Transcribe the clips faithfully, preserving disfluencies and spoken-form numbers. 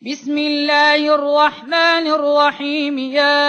بسم الله الرحمن الرحيم. يا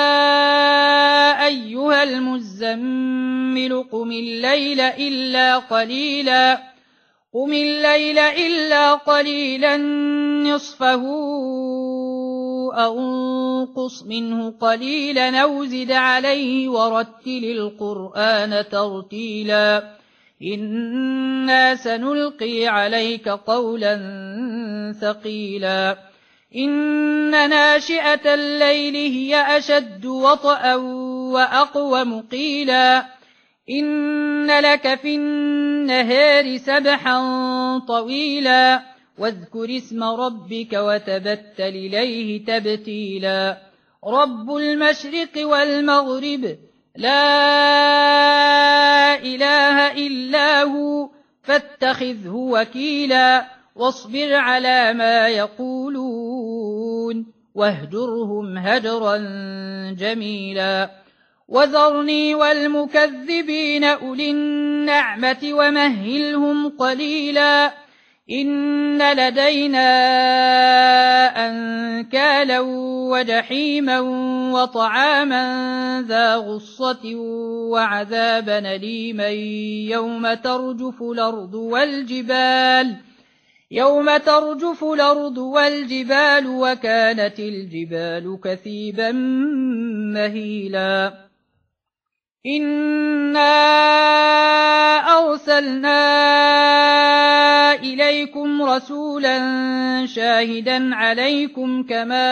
أيها المزمل قم الليل إلا قليلا قم الليل إلا قليلا نصفه أو انقص منه قليلا أو زد عليه ورتل القرآن ترتيلا إنا سنلقي عليك قولا ثقيلا إن ناشئة الليل هي أشد وطئا وأقوم قيلا إن لك في النهار سبحا طويلا واذكر اسم ربك وتبتل إليه تبتيلا رب المشرق والمغرب لا إله إلا هو فاتخذه وكيلا واصبر على ما يقولون واهجرهم هجرا جميلا وذرني والمكذبين أولي النعمة ومهلهم قليلا إن لدينا أنكالا وجحيما وطعاما ذا غصة وعذابا أليما يوم ترجف الأرض والجبال يوم ترجف الأرض والجبال وكانت الجبال كثيبا مهيلا إنا أرسلنا إليكم رسولا شاهدا عليكم كما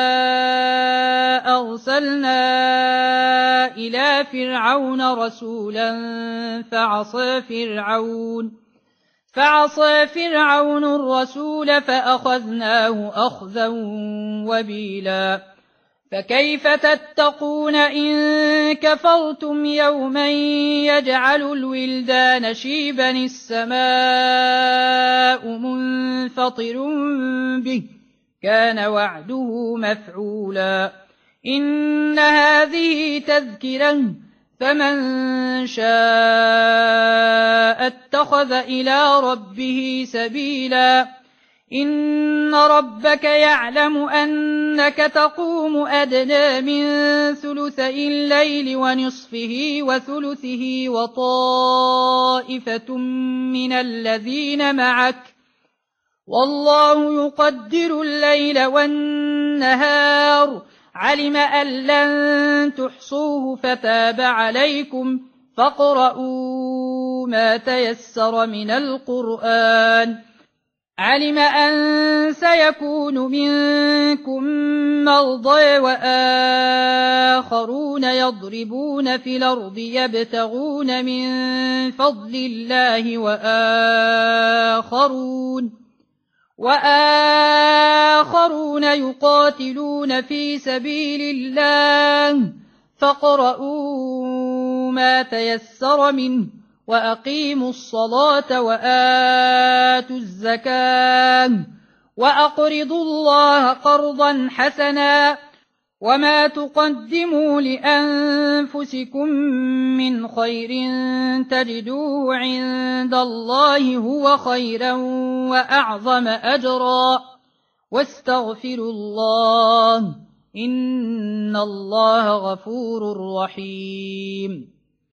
أرسلنا إلى فرعون رسولا فعصى فرعون فعصى فرعون الرسول فأخذناه أخذا وبيلا فكيف تتقون إن كفرتم يوما يجعل الولدان شيبا السماء منفطر به كان وعده مفعولا إن هذه تذكرة فمن شاء اتخذ إلى ربه سبيلا إن ربك يعلم أنك تقوم أدنى من ثلثي الليل ونصفه وثلثه وطائفة من الذين معك والله يقدر الليل والنهار علم أن لن تحصوه فتاب عليكم فاقرؤوا ما تيسر من القرآن علم أن سيكون منكم مرضى وآخرون يضربون في الأرض يبتغون من فضل الله وآخرون وآخرون يقاتلون في سبيل الله فاقرؤوا ما تيسر منه وأقيموا الصلاة وآتوا الزكاة وأقرضوا الله قرضا حسنا وما تقدموا لأنفسكم من خير تجدوه عند الله هو خيرا وأعظم أجرا واستغفروا الله إن الله غفور رحيم.